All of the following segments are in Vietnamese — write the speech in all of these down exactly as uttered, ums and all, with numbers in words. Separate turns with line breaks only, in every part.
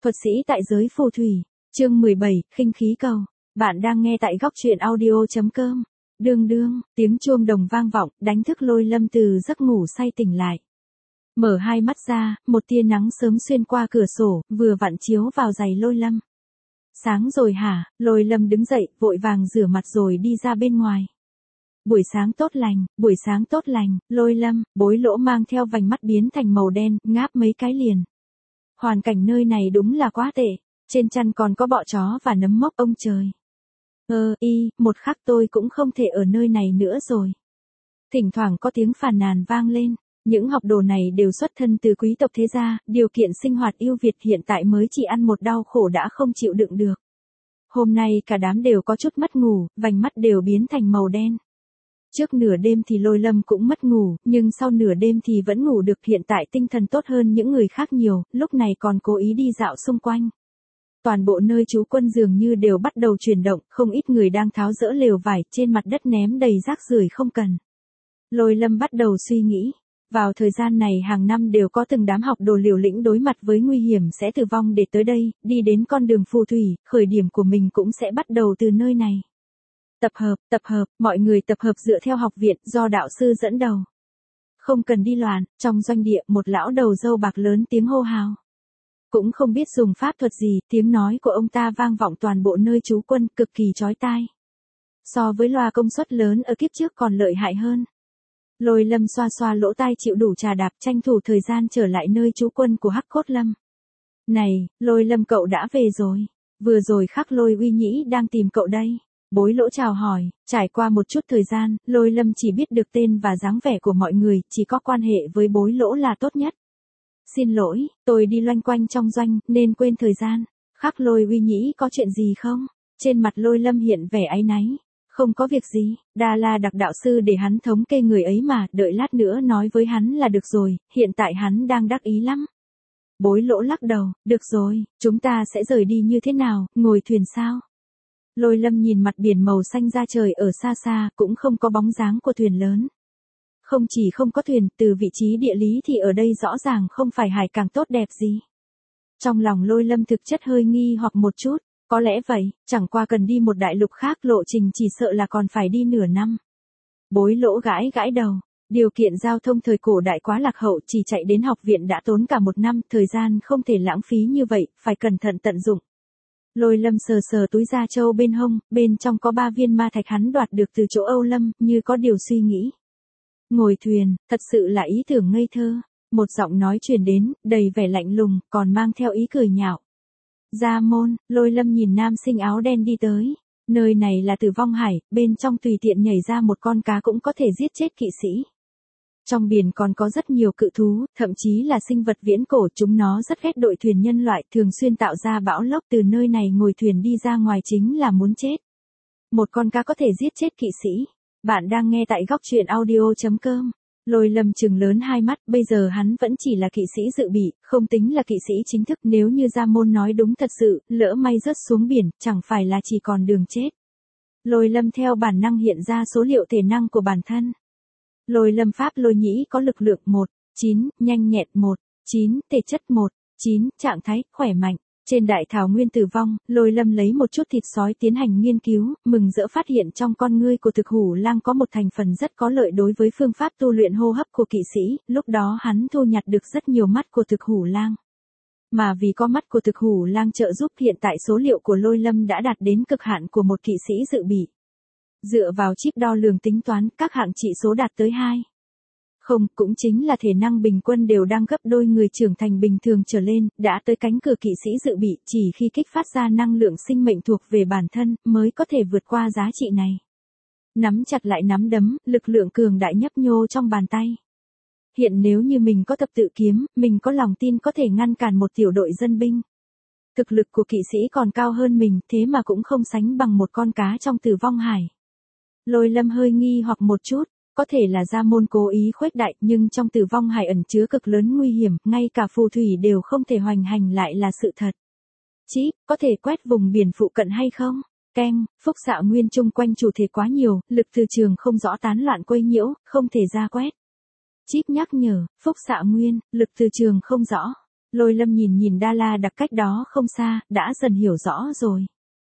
Thuật sĩ tại giới phù thủy, chương mười bảy, khinh khí cầu. Bạn đang nghe tại góc truyện audio.com. Đương đương, tiếng chuông đồng vang vọng, đánh thức Lôi Lâm từ giấc ngủ say tỉnh lại. Mở hai mắt ra, một tia nắng sớm xuyên qua cửa sổ, vừa vặn chiếu vào giày Lôi Lâm. Sáng rồi hả? Lôi Lâm đứng dậy, vội vàng rửa mặt rồi đi ra bên ngoài. Buổi sáng tốt lành, buổi sáng tốt lành, Lôi Lâm, Bối Lỗ mang theo vành mắt biến thành màu đen, ngáp mấy cái liền. Hoàn cảnh nơi này đúng là quá tệ, trên chăn còn có bọ chó và nấm mốc ông trời. Ơ, y, một khắc tôi cũng không thể ở nơi này nữa rồi. Thỉnh thoảng có tiếng phàn nàn vang lên, những học đồ này đều xuất thân từ quý tộc thế gia, điều kiện sinh hoạt ưu việt hiện tại mới chỉ ăn một đau khổ đã không chịu đựng được. Hôm nay cả đám đều có chút mất ngủ, vành mắt đều biến thành màu đen. Trước nửa đêm thì Lôi Lâm cũng mất ngủ, nhưng sau nửa đêm thì vẫn ngủ được, hiện tại tinh thần tốt hơn những người khác nhiều, lúc này còn cố ý đi dạo xung quanh. Toàn bộ nơi trú quân dường như đều bắt đầu chuyển động, không ít người đang tháo dỡ lều vải, trên mặt đất ném đầy rác rưởi không cần. Lôi Lâm bắt đầu suy nghĩ, vào thời gian này hàng năm đều có từng đám học đồ liều lĩnh đối mặt với nguy hiểm sẽ tử vong để tới đây, đi đến con đường phù thủy, khởi điểm của mình cũng sẽ bắt đầu từ nơi này. Tập hợp, tập hợp, mọi người tập hợp dựa theo học viện do đạo sư dẫn đầu. Không cần đi loạn, trong doanh địa một lão đầu râu bạc lớn tiếng hô hào. Cũng không biết dùng pháp thuật gì, tiếng nói của ông ta vang vọng toàn bộ nơi trú quân, cực kỳ chói tai. So với loa công suất lớn ở kiếp trước còn lợi hại hơn. Lôi Lâm xoa xoa lỗ tai chịu đủ trà đạp, tranh thủ thời gian trở lại nơi trú quân của Hắc Cốt Lâm. Này, Lôi Lâm cậu đã về rồi. Vừa rồi Khắc Lôi Uy Nhĩ đang tìm cậu đây. Bối Lỗ chào hỏi, trải qua một chút thời gian, Lôi Lâm chỉ biết được tên và dáng vẻ của mọi người, chỉ có quan hệ với Bối Lỗ là tốt nhất. Xin lỗi, tôi đi loanh quanh trong doanh, nên quên thời gian. Khắc Lôi Uy Nhĩ có chuyện gì không? Trên mặt Lôi Lâm hiện vẻ áy náy. Không có việc gì, Đa La đặc đạo sư để hắn thống kê người ấy mà, đợi lát nữa nói với hắn là được rồi, hiện tại hắn đang đắc ý lắm. Bối Lỗ lắc đầu, được rồi, chúng ta sẽ rời đi như thế nào, ngồi thuyền sao? Lôi Lâm nhìn mặt biển màu xanh ra trời ở xa xa, cũng không có bóng dáng của thuyền lớn. Không chỉ không có thuyền, từ vị trí địa lý thì ở đây rõ ràng không phải hải cảng tốt đẹp gì. Trong lòng Lôi Lâm thực chất hơi nghi hoặc một chút, có lẽ vậy, chẳng qua cần đi một đại lục khác lộ trình chỉ sợ là còn phải đi nửa năm. Bối Lỗ gãi gãi đầu, điều kiện giao thông thời cổ đại quá lạc hậu, chỉ chạy đến học viện đã tốn cả một năm, thời gian không thể lãng phí như vậy, phải cẩn thận tận dụng. Lôi Lâm sờ sờ túi da trâu bên hông, bên trong có ba viên ma thạch hắn đoạt được từ chỗ Âu Lâm, như có điều suy nghĩ. Ngồi thuyền, thật sự là ý tưởng ngây thơ. Một giọng nói truyền đến, đầy vẻ lạnh lùng, còn mang theo ý cười nhạo. Gia môn, Lôi Lâm nhìn nam sinh áo đen đi tới. Nơi này là Tử Vong Hải, bên trong tùy tiện nhảy ra một con cá cũng có thể giết chết kỵ sĩ. Trong biển còn có rất nhiều cự thú, thậm chí là sinh vật viễn cổ, chúng nó rất ghét đội thuyền nhân loại, thường xuyên tạo ra bão lốc, từ nơi này ngồi thuyền đi ra ngoài chính là muốn chết. Một con cá có thể giết chết kỵ sĩ. Bạn đang nghe tại góc truyện audio.com. Lôi Lâm trừng lớn hai mắt, bây giờ hắn vẫn chỉ là kỵ sĩ dự bị, không tính là kỵ sĩ chính thức, nếu như Gia môn nói đúng thật sự, lỡ may rớt xuống biển, chẳng phải là chỉ còn đường chết. Lôi Lâm theo bản năng hiện ra số liệu thể năng của bản thân. Lôi Lâm pháp Lôi Nhĩ có lực lượng một, chín, nhanh nhẹn một, chín, thể chất một, chín, trạng thái, khỏe mạnh. Trên đại thảo nguyên tử vong, Lôi Lâm lấy một chút thịt sói tiến hành nghiên cứu, mừng rỡ phát hiện trong con ngươi của thực hủ lang có một thành phần rất có lợi đối với phương pháp tu luyện hô hấp của kỵ sĩ, lúc đó hắn thu nhặt được rất nhiều mắt của thực hủ lang. Mà vì có mắt của thực hủ lang trợ giúp, hiện tại số liệu của Lôi Lâm đã đạt đến cực hạn của một kỵ sĩ dự bị. Dựa vào chip đo lường tính toán, các hạng trị số đạt tới hai. Không, cũng chính là thể năng bình quân đều đang gấp đôi người trưởng thành bình thường trở lên, đã tới cánh cửa kỵ sĩ dự bị, chỉ khi kích phát ra năng lượng sinh mệnh thuộc về bản thân, mới có thể vượt qua giá trị này. Nắm chặt lại nắm đấm, lực lượng cường đại nhấp nhô trong bàn tay. Hiện nếu như mình có thập tự kiếm, mình có lòng tin có thể ngăn cản một tiểu đội dân binh. Thực lực của kỵ sĩ còn cao hơn mình, thế mà cũng không sánh bằng một con cá trong Tử Vong Hải. Lôi Lâm hơi nghi hoặc một chút. Có thể là Gia môn cố ý khuếch đại, nhưng trong Tử Vong Hải ẩn chứa cực lớn nguy hiểm, ngay cả phù thủy đều không thể hoành hành lại là sự thật. Chí, có thể quét vùng biển phụ cận hay không? Keng, phúc xạ nguyên chung quanh chủ thể quá nhiều, lực từ trường không rõ tán loạn quấy nhiễu, không thể ra quét. Chip nhắc nhở, phúc xạ nguyên, lực từ trường không rõ. Lôi Lâm nhìn nhìn Đa La Đặc cách đó không xa, đã dần hiểu rõ rồi.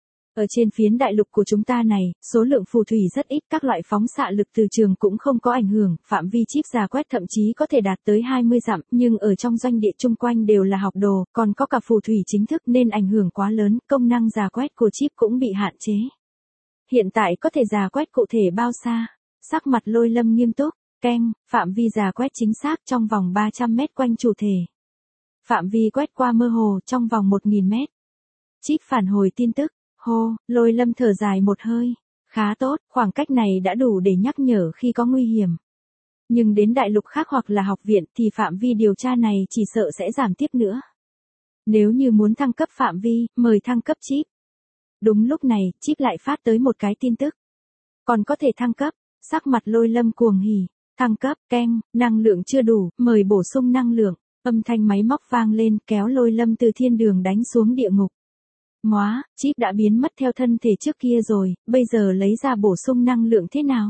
Ở trên phiến đại lục của chúng ta này, số lượng phù thủy rất ít, các loại phóng xạ lực từ trường cũng không có ảnh hưởng, phạm vi chip rà quét thậm chí có thể đạt tới hai mươi dặm, nhưng ở trong doanh địa chung quanh đều là học đồ, còn có cả phù thủy chính thức nên ảnh hưởng quá lớn, công năng rà quét của chip cũng bị hạn chế. Hiện tại có thể rà quét cụ thể bao xa? Sắc mặt Lôi Lâm nghiêm túc, keng, phạm vi rà quét chính xác trong vòng ba trăm mét quanh chủ thể. Phạm vi quét qua mơ hồ trong vòng một nghìn mét. Chip phản hồi tin tức. Hô, Lôi Lâm thở dài một hơi. Khá tốt, khoảng cách này đã đủ để nhắc nhở khi có nguy hiểm. Nhưng đến đại lục khác hoặc là học viện thì phạm vi điều tra này chỉ sợ sẽ giảm tiếp nữa. Nếu như muốn thăng cấp phạm vi, mời thăng cấp chip. Đúng lúc này, chip lại phát tới một cái tin tức. Còn có thể thăng cấp, sắc mặt Lôi Lâm cuồng hỉ. Thăng cấp, keng, năng lượng chưa đủ, mời bổ sung năng lượng. Âm thanh máy móc vang lên kéo Lôi Lâm từ thiên đường đánh xuống địa ngục. Móa, chip đã biến mất theo thân thể trước kia rồi, bây giờ lấy ra bổ sung năng lượng thế nào?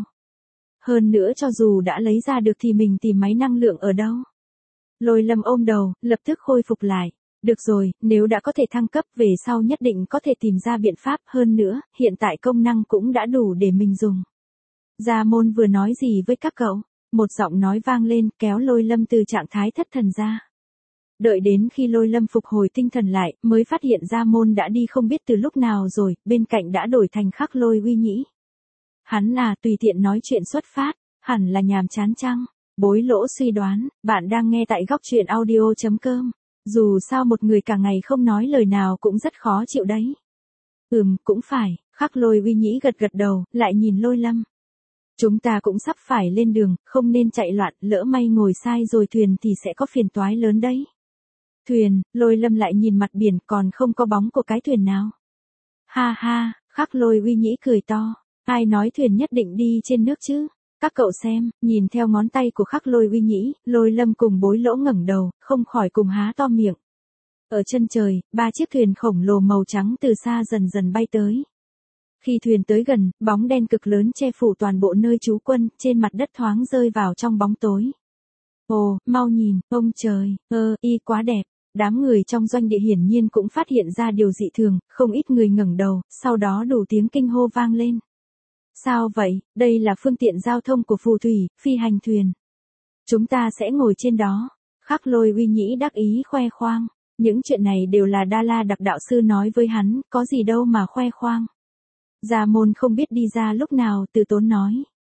Hơn nữa cho dù đã lấy ra được thì mình tìm máy năng lượng ở đâu? Lôi Lâm ôm đầu, lập tức khôi phục lại. Được rồi, nếu đã có thể thăng cấp về sau nhất định có thể tìm ra biện pháp, hơn nữa, hiện tại công năng cũng đã đủ để mình dùng. Gia Môn vừa nói gì với các cậu? Một giọng nói vang lên kéo Lôi Lâm từ trạng thái thất thần ra. Đợi đến khi Lôi Lâm phục hồi tinh thần lại, mới phát hiện Gia Môn đã đi không biết từ lúc nào rồi, bên cạnh đã đổi thành Khắc Lôi Uy Nhĩ. Hắn là tùy tiện nói chuyện xuất phát, hẳn là nhàm chán chăng? Bối Lỗ suy đoán, bạn đang nghe tại góc truyện audio chấm com. Dù sao một người cả ngày không nói lời nào cũng rất khó chịu đấy. Ừm, cũng phải, Khắc Lôi Uy Nhĩ gật gật đầu, lại nhìn Lôi Lâm. Chúng ta cũng sắp phải lên đường, không nên chạy loạn, lỡ may ngồi sai rồi thuyền thì sẽ có phiền toái lớn đấy. Thuyền, Lôi Lâm lại nhìn mặt biển còn không có bóng của cái thuyền nào. Ha ha, Khắc Lôi Uy Nhĩ cười to, ai nói thuyền nhất định đi trên nước chứ? Các cậu xem, nhìn theo ngón tay của Khắc Lôi Uy Nhĩ, Lôi Lâm cùng Bối Lỗ ngẩng đầu, không khỏi cùng há to miệng. Ở chân trời, ba chiếc thuyền khổng lồ màu trắng từ xa dần dần bay tới. Khi thuyền tới gần, bóng đen cực lớn che phủ toàn bộ nơi trú quân, trên mặt đất thoáng rơi vào trong bóng tối. Ồ, mau nhìn, ông trời, ơ, y quá đẹp. Đám người trong doanh địa hiển nhiên cũng phát hiện ra điều dị thường, không ít người ngẩng đầu, sau đó đủ tiếng kinh hô vang lên. Sao vậy, đây là phương tiện giao thông của phù thủy, phi hành thuyền. Chúng ta sẽ ngồi trên đó. Khắc Lôi Uy Nhĩ đắc ý khoe khoang. Những chuyện này đều là Đa La Đặc đạo sư nói với hắn, có gì đâu mà khoe khoang. Gia Môn không biết đi ra lúc nào, Từ Tốn nói.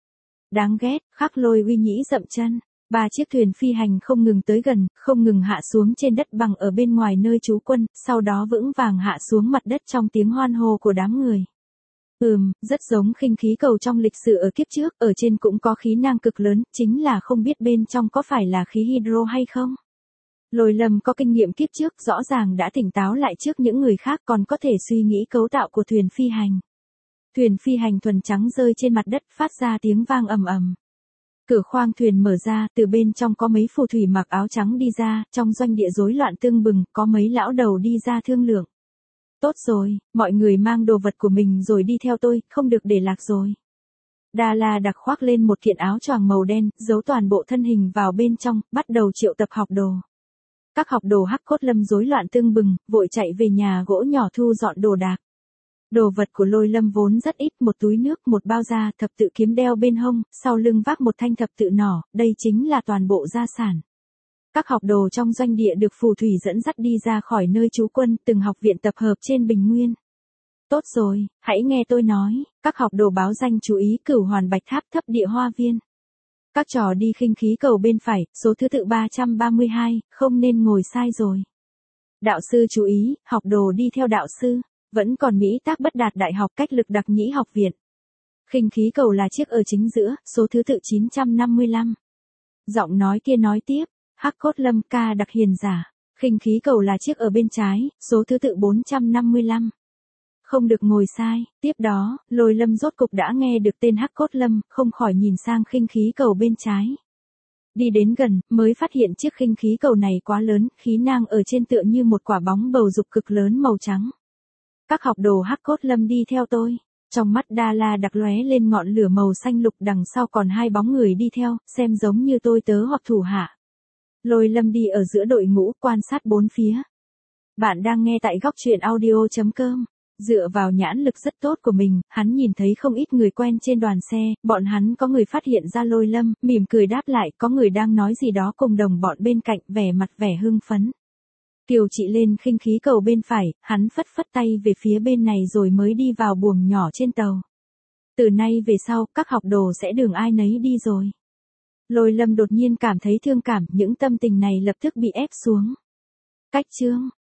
Đáng ghét, Khắc Lôi Uy Nhĩ dậm chân. Ba chiếc thuyền phi hành không ngừng tới gần, không ngừng hạ xuống trên đất bằng ở bên ngoài nơi trú quân, sau đó vững vàng hạ xuống mặt đất trong tiếng hoan hô của đám người. Ừm, rất giống khinh khí cầu trong lịch sử ở kiếp trước, ở trên cũng có khí năng cực lớn, chính là không biết bên trong có phải là khí hydro hay không. Lôi Lâm có kinh nghiệm kiếp trước, rõ ràng đã tỉnh táo lại trước những người khác, còn có thể suy nghĩ cấu tạo của thuyền phi hành. Thuyền phi hành thuần trắng rơi trên mặt đất, phát ra tiếng vang ầm ầm. Cửa khoang thuyền mở ra, từ bên trong có mấy phù thủy mặc áo trắng đi ra, trong doanh địa rối loạn tương bừng, có mấy lão đầu đi ra thương lượng. Tốt rồi, mọi người mang đồ vật của mình rồi đi theo tôi, không được để lạc rồi. Đa La Đặc khoác lên một kiện áo choàng màu đen, giấu toàn bộ thân hình vào bên trong, bắt đầu triệu tập học đồ. Các học đồ Hắc Cốt Lâm rối loạn tương bừng, vội chạy về nhà gỗ nhỏ thu dọn đồ đạc. Đồ vật của Lôi Lâm vốn rất ít, một túi nước, một bao da, thập tự kiếm đeo bên hông, sau lưng vác một thanh thập tự nỏ, đây chính là toàn bộ gia sản. Các học đồ trong doanh địa được phù thủy dẫn dắt đi ra khỏi nơi trú quân, từng học viện tập hợp trên Bình Nguyên. Tốt rồi, hãy nghe tôi nói, các học đồ báo danh chú ý Cửu Hoàn Bạch Tháp thấp địa hoa viên. Các trò đi khinh khí cầu bên phải, số thứ tự ba trăm ba mươi hai, không nên ngồi sai rồi. Đạo sư chú ý, học đồ đi theo đạo sư. Vẫn còn Mỹ Tác Bất Đạt Đại học cách lực đặc nhĩ học viện. Khinh khí cầu là chiếc ở chính giữa, số thứ tự chín trăm năm mươi lăm. Giọng nói kia nói tiếp, Hắc Cốt Lâm ca đặc hiền giả. Khinh khí cầu là chiếc ở bên trái, số thứ tự bốn trăm năm mươi lăm. Không được ngồi sai, tiếp đó, Lôi Lâm rốt cục đã nghe được tên Hắc Cốt Lâm, không khỏi nhìn sang khinh khí cầu bên trái. Đi đến gần, mới phát hiện chiếc khinh khí cầu này quá lớn, khí năng ở trên tựa như một quả bóng bầu dục cực lớn màu trắng. Các học đồ Hắc Cốt Lâm đi theo tôi. Trong mắt Đa La Đặc lóe lên ngọn lửa màu xanh lục, đằng sau còn hai bóng người đi theo, xem giống như tôi tớ hoặc thủ hạ. Lôi Lâm đi ở giữa đội ngũ quan sát bốn phía. Bạn đang nghe tại góc truyện audio.com. Dựa vào nhãn lực rất tốt của mình, hắn nhìn thấy không ít người quen trên đoàn xe, bọn hắn có người phát hiện ra Lôi Lâm, mỉm cười đáp lại, có người đang nói gì đó cùng đồng bọn bên cạnh, vẻ mặt vẻ hưng phấn. Kiều Trị lên khinh khí cầu bên phải, hắn phất phất tay về phía bên này rồi mới đi vào buồng nhỏ trên tàu. Từ nay về sau, các học đồ sẽ đường ai nấy đi rồi. Lôi Lâm đột nhiên cảm thấy thương cảm, những tâm tình này lập tức bị ép xuống. Cách chương